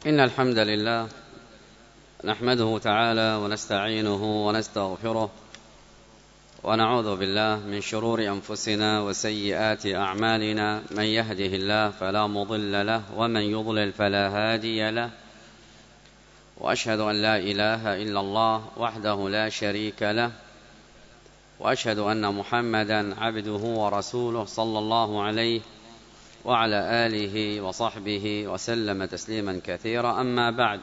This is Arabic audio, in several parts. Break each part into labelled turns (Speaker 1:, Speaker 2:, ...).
Speaker 1: إن الحمد لله نحمده تعالى ونستعينه ونستغفره ونعوذ بالله من شرور أنفسنا وسيئات أعمالنا. من يهده الله فلا مضل له ومن يضلل فلا هادي له، وأشهد أن لا إله إلا الله وحده لا شريك له، وأشهد أن محمدا عبده ورسوله صلى الله عليه وعلى آله وصحبه وسلم تسليما كثيرا. أما بعد،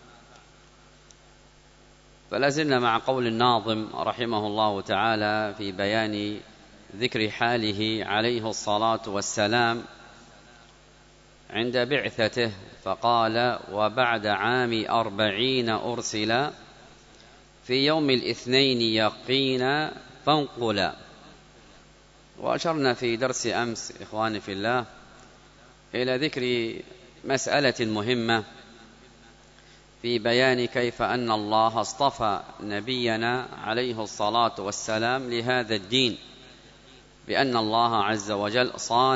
Speaker 1: فلازلنا مع قول الناظم رحمه الله تعالى في بيان ذكر حاله عليه الصلاة والسلام عند بعثته، فقال: وبعد عام 40 أرسل في يوم الاثنين يقينا فانقلا. وأشرنا في درس أمس إخواني في الله إلى ذكر مسألة مهمة في بيان كيف أن الله اصطفى نبينا عليه الصلاة والسلام لهذا الدين، بأن الله عز وجل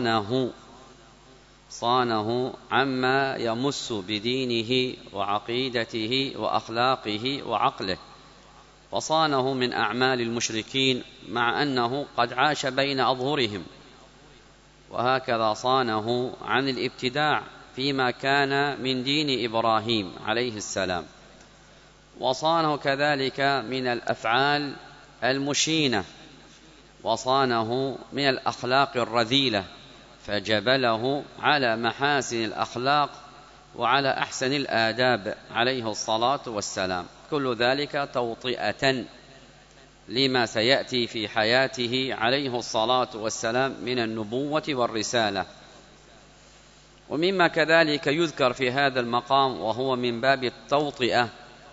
Speaker 1: صانه عما يمس بدينه وعقيدته وأخلاقه وعقله، وصانه من أعمال المشركين مع أنه قد عاش بين أظهرهم، وهكذا صانه عن الابتداع فيما كان من دين إبراهيم عليه السلام، وصانه كذلك من الأفعال المشينة، وصانه من الأخلاق الرذيلة، فجبله على محاسن الأخلاق وعلى أحسن الآداب عليه الصلاة والسلام. كل ذلك توطئة لما سيأتي في حياته عليه الصلاة والسلام من النبوة والرسالة. ومما كذلك يذكر في هذا المقام، وهو من باب التوطئة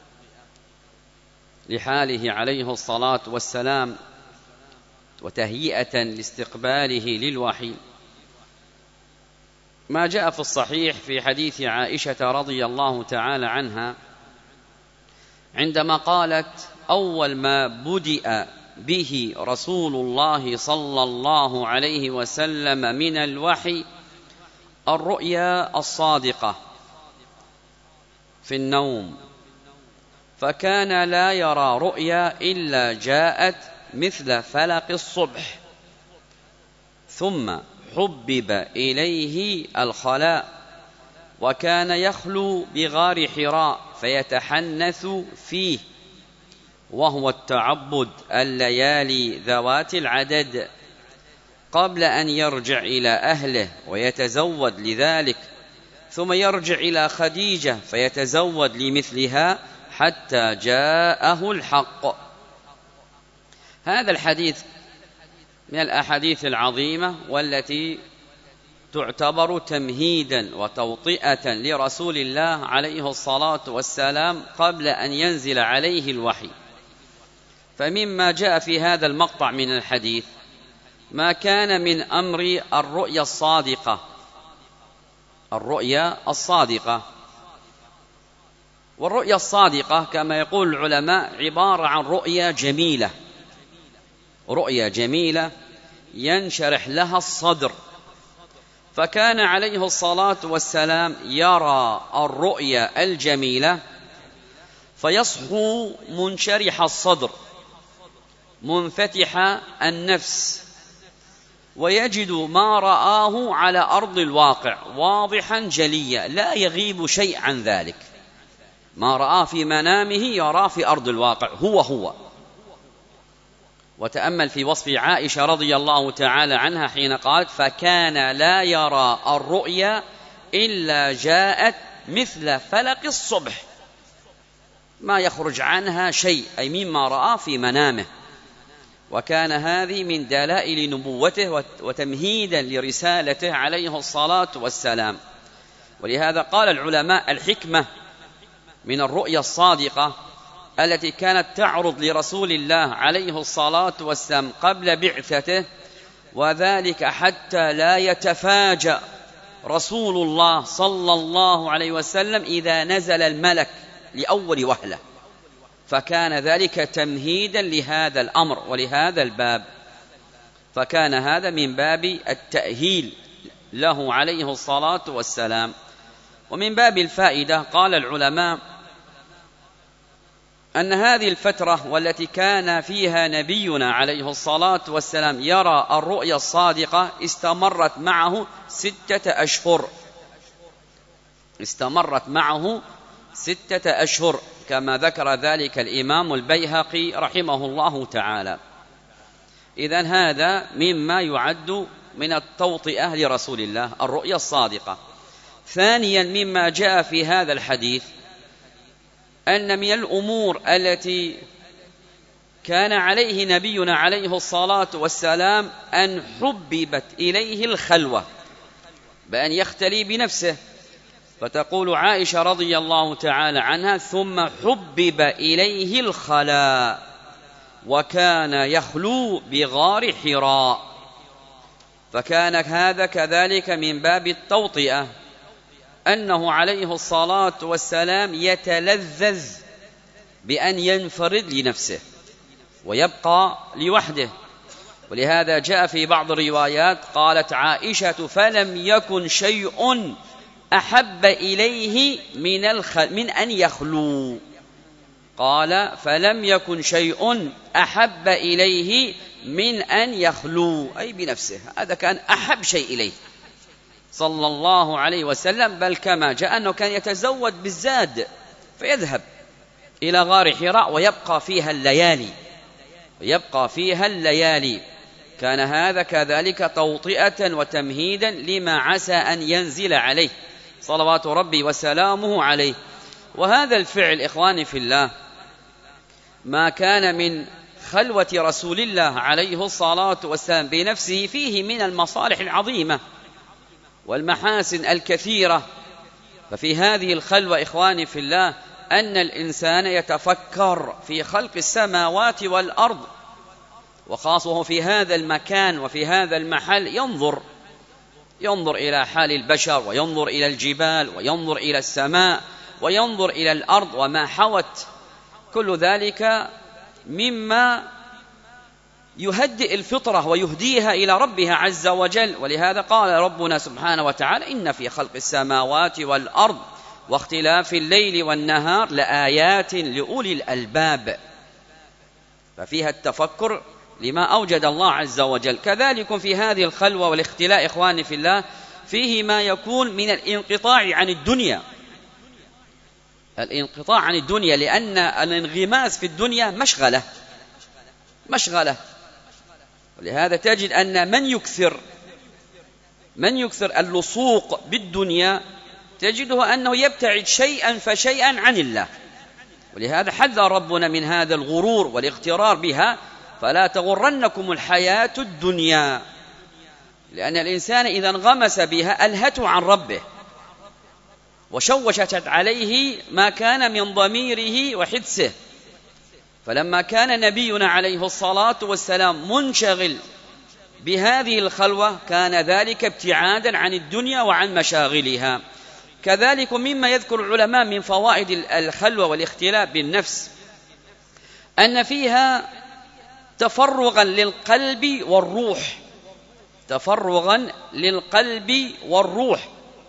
Speaker 1: لحاله عليه الصلاة والسلام وتهيئة لاستقباله للوحي، ما جاء في الصحيح في حديث عائشة رضي الله تعالى عنها عندما قالت: أول ما بدأ به رسول الله صلى الله عليه وسلم من الوحي الرؤيا الصادقة في النوم، فكان لا يرى رؤيا إلا جاءت مثل فلق الصبح، ثم حبب إليه الخلاء، وكان يخلو بغار حراء فيتحنث فيه، وهو التعبد الليالي ذوات العدد، قبل أن يرجع إلى أهله ويتزود لذلك، ثم يرجع إلى خديجة فيتزود لمثلها حتى جاءه الحق. هذا الحديث من الأحاديث العظيمة، والتي تعتبر تمهيدا وتوطئة لرسول الله عليه الصلاة والسلام قبل أن ينزل عليه الوحي. فمما جاء في هذا المقطع من الحديث ما كان من أمر الرؤيا الصادقة. والرؤيا الصادقة كما يقول العلماء عبارة عن رؤيا جميلة ينشرح لها الصدر، فكان عليه الصلاة والسلام يرى الرؤيا الجميلة فيصحو منشرح الصدر منفتح النفس، ويجد ما رآه على أرض الواقع واضحا جليا، لا يغيب شيء عن ذلك. ما رآه في منامه يراه في أرض الواقع هو. وتأمل في وصف عائشة رضي الله تعالى عنها حين قالت: فكان لا يرى الرؤيا إلا جاءت مثل فلق الصبح، ما يخرج عنها شيء، أي مما رآه في منامه. وكان هذه من دلائل نبوته وتمهيدا لرسالته عليه الصلاة والسلام. ولهذا قال العلماء: الحكمة من الرؤيا الصادقة التي كانت تعرض لرسول الله عليه الصلاة والسلام قبل بعثته، وذلك حتى لا يتفاجأ رسول الله صلى الله عليه وسلم إذا نزل الملك لأول وهلة، فكان ذلك تمهيدا لهذا الأمر ولهذا الباب، فكان هذا من باب التأهيل له عليه الصلاة والسلام. ومن باب الفائدة قال العلماء أن هذه الفترة والتي كان فيها نبينا عليه الصلاة والسلام يرى الرؤيا الصادقة استمرت معه 6 أشهر، استمرت معه 6 أشهر كما ذكر ذلك الإمام البيهقي رحمه الله تعالى. إذن هذا مما يعد من التوطئة لرسول الله الرؤيا الصادقة. ثانيا مما جاء في هذا الحديث أن من الأمور التي كان عليه نبينا عليه الصلاة والسلام أن حببت إليه الخلوة بأن يختلي بنفسه، فتقول عائشة رضي الله تعالى عنها: ثم حبب إليه الخلاء وكان يخلو بغار حراء. فكان هذا كذلك من باب التوطئة، أنه عليه الصلاة والسلام يتلذذ بأن ينفرد لنفسه ويبقى لوحده. ولهذا جاء في بعض الروايات قالت عائشة: فلم يكن شيء أحب إليه من أن يخلو. قال: فلم يكن شيء أحب إليه من أن يخلو، أي بنفسه، هذا كان أحب شيء إليه صلى الله عليه وسلم. بل كما جاء أنه كان يتزود بالزاد فيذهب إلى غار حراء ويبقى فيها الليالي، كان هذا كذلك توطئة وتمهيدا لما عسى أن ينزل عليه صلوات ربي وسلامه عليه. وهذا الفعل إخواني في الله ما كان من خلوة رسول الله عليه الصلاة والسلام بنفسه فيه من المصالح العظيمة والمحاسن الكثيرة. ففي هذه الخلوة إخواني في الله أن الإنسان يتفكر في خلق السماوات والأرض، وخاصه في هذا المكان وفي هذا المحل ينظر إلى حال البشر، وينظر إلى الجبال، وينظر إلى السماء، وينظر إلى الأرض وما حوت. كل ذلك مما يهدئ الفطرة ويهديها إلى ربها عز وجل. ولهذا قال ربنا سبحانه وتعالى: إن في خلق السماوات والأرض واختلاف الليل والنهار لآيات لأولي الألباب. ففيها التفكر لما أوجد الله عز وجل. كذلك في هذه الخلوة والاختلاء إخواني في الله فيه ما يكون من الانقطاع عن الدنيا، الانقطاع عن الدنيا، لأن الانغماس في الدنيا مشغلة. ولهذا تجد أن من يكثر اللصوق بالدنيا تجده أنه يبتعد شيئا فشيئا عن الله. ولهذا حذر ربنا من هذا الغرور والاغترار بها: فلا تغرنكم الحياة الدنيا، لأن الإنسان إذا انغمس بها ألهته عن ربه وشوشت عليه ما كان من ضميره وحدسه. فلما كان نبينا عليه الصلاة والسلام منشغل بهذه الخلوة كان ذلك ابتعادا عن الدنيا وعن مشاغلها. كذلك مما يذكر العلماء من فوائد الخلوة والاختلاء بالنفس أن فيها تفرغا للقلب والروح،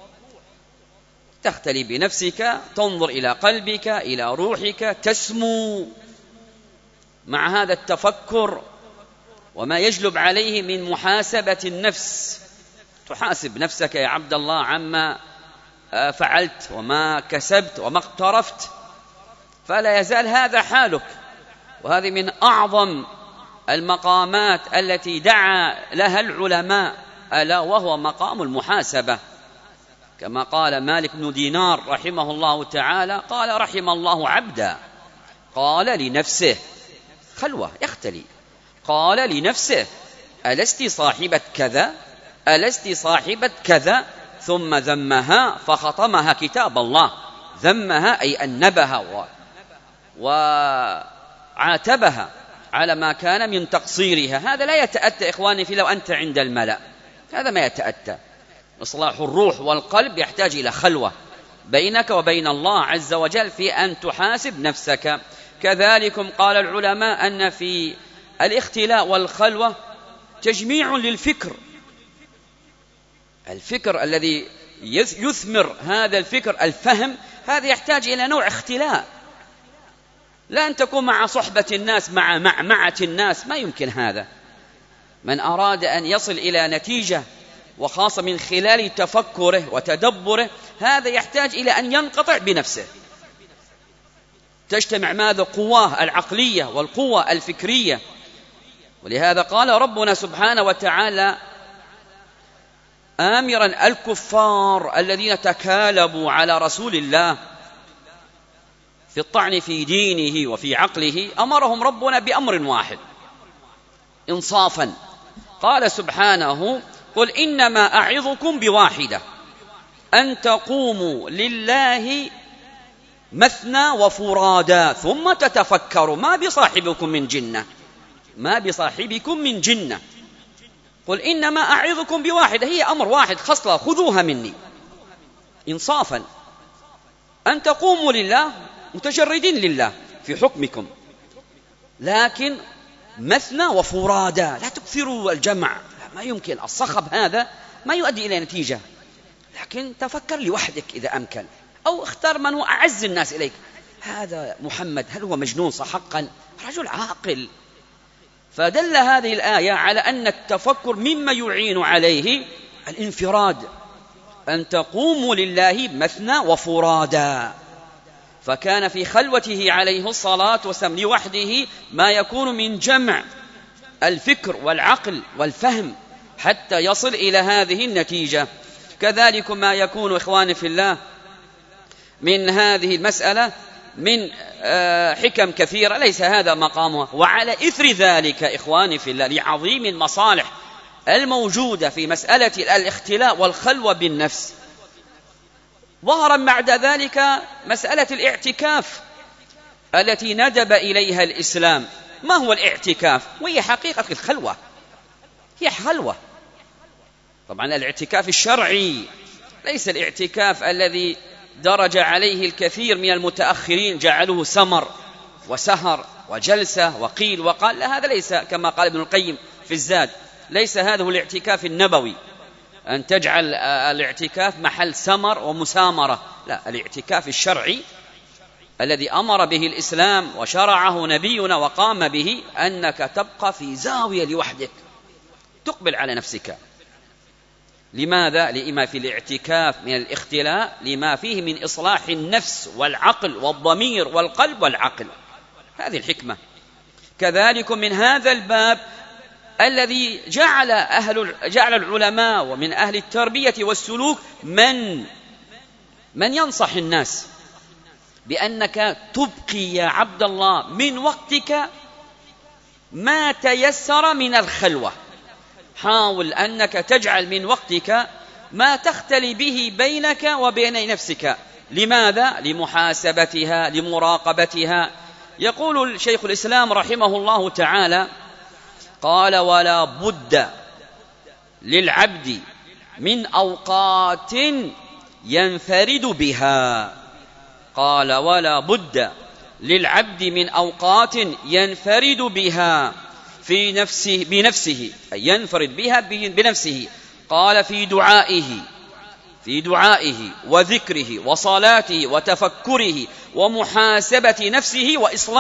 Speaker 1: تختلي بنفسك، تنظر إلى قلبك، إلى روحك، تسمو مع هذا التفكر وما يجلب عليه من محاسبة النفس. تحاسب نفسك يا عبد الله عما فعلت وما كسبت وما اقترفت، فلا يزال هذا حالك. وهذه من أعظم المقامات التي دعا لها العلماء، ألا وهو مقام المحاسبة، كما قال مالك بن دينار رحمه الله تعالى: قال: رحم الله عبدا قال لنفسه، خلوة يختلي، قال لنفسه: ألست صاحبة كذا، ألست صاحبة كذا، ثم ذمها فخطمها كتاب الله. ذمها أي أنبها وعاتبها على ما كان من تقصيرها. هذا لا يتأتى إخواني في، لو أنت عند الملأ هذا ما يتأتى. إصلاح الروح والقلب يحتاج إلى خلوة بينك وبين الله عز وجل في أن تحاسب نفسك. كذلك قال العلماء أن في الاختلاء والخلوة تجميع للفكر، الفكر الذي يثمر هذا الفكر الفهم، هذا يحتاج إلى نوع اختلاء، لا أن تكون مع صحبة الناس مع معمعة الناس، ما يمكن هذا. من أراد أن يصل إلى نتيجة وخاصة من خلال تفكره وتدبره، هذا يحتاج إلى أن ينقطع بنفسه، تجتمع ماذا؟ قواه العقلية والقوة الفكرية. ولهذا قال ربنا سبحانه وتعالى آمرا الكفار الذين تكالبوا على رسول الله في الطعن في دينه وفي عقله، أمرهم ربنا بأمر واحد إنصافا، قال سبحانه: قل إنما أعظكم بواحدة أن تقوموا لله مثنى وفرادا ثم تتفكروا ما بصاحبكم من جنة، ما بصاحبكم من جنة. قل إنما أعظكم بواحدة، هي أمر واحد، خصلة خذوها مني إنصافا، أن تقوموا لله متجردين لله في حكمكم، لكن مثنى وفرادا، لا تكثروا الجمع، ما يمكن، الصخب هذا ما يؤدي إلى نتيجة، لكن تفكر لوحدك إذا أمكن، أو اختار من هو أعز الناس إليك. هذا محمد هل هو مجنون حقا؟ رجل عاقل. فدل هذه الآية على أن التفكر مما يعين عليه الانفراد، أن تقوموا لله مثنى وفرادا. فكان في خلوته عليه الصلاة والسلام لوحده ما يكون من جمع الفكر والعقل والفهم حتى يصل إلى هذه النتيجة. كذلك ما يكون إخواني في الله من هذه المسألة من حكم كثيرة، ليس هذا مقامها. وعلى إثر ذلك إخواني في الله، لعظيم المصالح الموجودة في مسألة الاختلاء والخلوة بالنفس، ظهر بعد ذلك مسألة الاعتكاف التي ندب إليها الإسلام. ما هو الاعتكاف؟ وهي حقيقة الخلوة، هي خلوة. طبعا الاعتكاف الشرعي، ليس الاعتكاف الذي درج عليه الكثير من المتأخرين، جعلوه سمر وسهر وجلسة وقيل وقال، لا، هذا ليس كما قال ابن القيم في الزاد، ليس هذا هو الاعتكاف النبوي، أن تجعل الاعتكاف محل سمر ومسامرة. لا، الاعتكاف الشرعي الذي أمر به الإسلام وشرعه نبينا وقام به، أنك تبقى في زاوية لوحدك تقبل على نفسك. لماذا؟ لما في الاعتكاف من الاختلاء لما فيه من إصلاح النفس والعقل والضمير والقلب والعقل، هذه الحكمة. كذلك من هذا الباب الذي جعل العلماء ومن أهل التربية والسلوك من ينصح الناس بأنك تبقي يا عبد الله من وقتك ما تيسر من الخلوة، حاول أنك تجعل من وقتك ما تختلي به بينك وبين نفسك. لماذا؟ لمحاسبتها، لمراقبتها. يقول الشيخ الإسلام رحمه الله تعالى، قال: ولا بد للعبد من أوقات ينفرد بها. قال: ولا بد للعبد من أوقات ينفرد بها في نفسه بنفسه، أي ينفرد بها بنفسه. قال: في دعائه وذكره وصلاته وتفكره ومحاسبة نفسه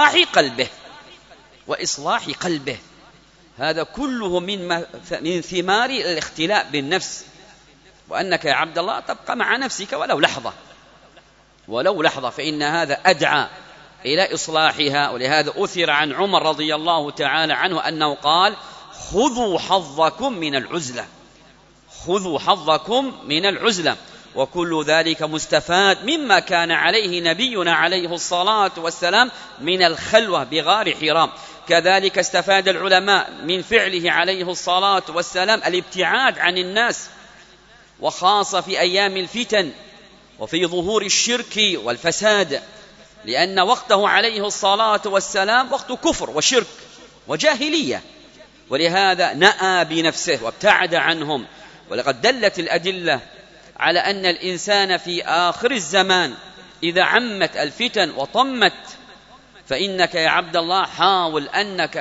Speaker 1: وإصلاح قلبه. هذا كله من ثمار الاختلاء بالنفس، وأنك يا عبد الله تبقى مع نفسك ولو لحظة، فإن هذا أدعى إلى إصلاحها. ولهذا أثر عن عمر رضي الله تعالى عنه أنه قال: خذوا حظكم من العزلة. وكل ذلك مستفاد مما كان عليه نبينا عليه الصلاة والسلام من الخلوة بغار حراء. كذلك استفاد العلماء من فعله عليه الصلاة والسلام الابتعاد عن الناس، وخاصة في أيام الفتن وفي ظهور الشرك والفساد، لأن وقته عليه الصلاة والسلام وقت كفر وشرك وجاهلية، ولهذا نأى بنفسه وابتعد عنهم. ولقد دلت الأدلة على أن الإنسان في آخر الزمان إذا عمت الفتن وطمت، فإنك يا عبد الله حاول أنك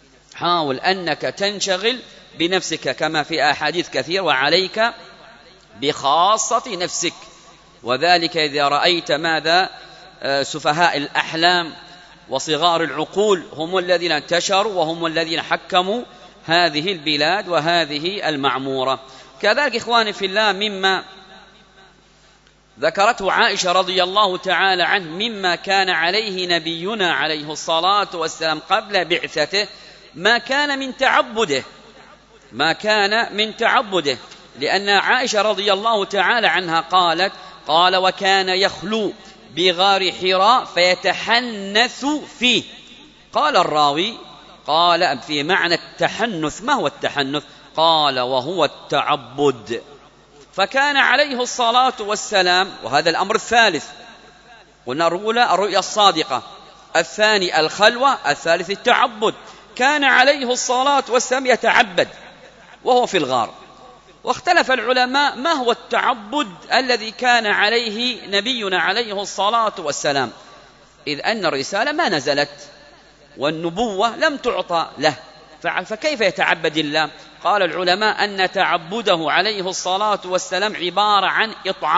Speaker 1: تنشغل بنفسك كما في أحاديث كثير: وعليك بخاصة نفسك. وذلك إذا رأيت ماذا سفهاء الأحلام وصغار العقول هم الذين انتشروا وهم الذين حكموا هذه البلاد وهذه المعمورة. كذلك إخواني في الله مما ذكرته عائشة رضي الله تعالى عنه مما كان عليه نبينا عليه الصلاة والسلام قبل بعثته ما كان من تعبده، لأن عائشة رضي الله تعالى عنها قال وكان يخلو بغار حراء فيتحنث فيه. قال الراوي قال في معنى التحنث، ما هو التحنث؟ قال وهو التعبد. فكان عليه الصلاة والسلام، وهذا الأمر الثالث، قلنا الأولى الرؤيا الصادقة، الثاني الخلوة، الثالث التعبد. كان عليه الصلاة والسلام يتعبد وهو في الغار. واختلف العلماء ما هو التعبد الذي كان عليه نبينا عليه الصلاة والسلام، إذ أن الرسالة ما نزلت والنبوة لم تعطى له، فكيف يتعبد الله؟ قال العلماء أن تعبده عليه الصلاة والسلام عبارة عن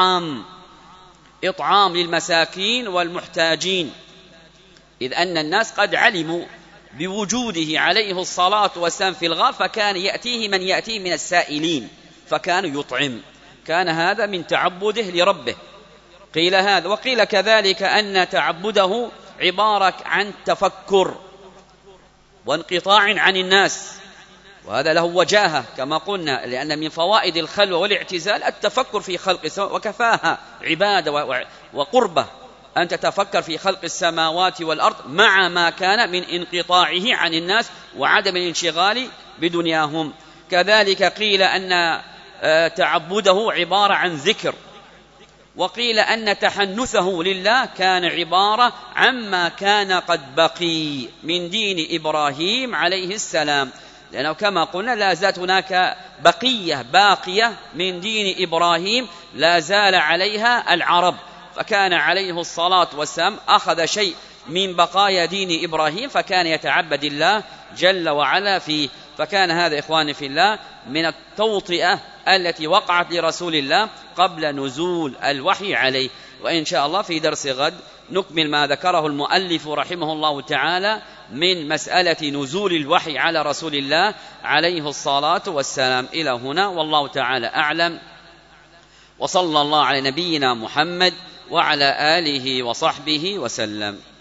Speaker 1: إطعام للمساكين والمحتاجين، إذ أن الناس قد علموا بوجوده عليه الصلاة والسلام في الغار، فكان يأتيه من يأتيه من السائلين فكان يطعم. كان هذا من تعبده لربه. قيل هذا، وقيل كذلك أن تعبده عبارة عن تفكر وانقطاع عن الناس، وهذا له وجاهة كما قلنا، لأن من فوائد الخلوة والاعتزال التفكر في خلق السماوات، وكفاها عبادة وقربة أن تتفكر في خلق السماوات والأرض مع ما كان من انقطاعه عن الناس وعدم الانشغال بدنياهم. كذلك قيل أن تعبده عبارة عن ذكر، وقيل أن تحنثه لله كان عبارة عما كان قد بقي من دين إبراهيم عليه السلام، لأنه كما قلنا لا زالت هناك بقية باقية من دين إبراهيم لا زال عليها العرب، فكان عليه الصلاة والسلام أخذ شيء من بقايا دين إبراهيم فكان يتعبد الله جل وعلا فيه. فكان هذا إخواني في الله من التوطئة التي وقعت لرسول الله قبل نزول الوحي عليه. وإن شاء الله في درس غد نكمل ما ذكره المؤلف رحمه الله تعالى من مسألة نزول الوحي على رسول الله عليه الصلاة والسلام. إلى هنا والله تعالى أعلم، وصلى الله على نبينا محمد وعلى آله وصحبه وسلم.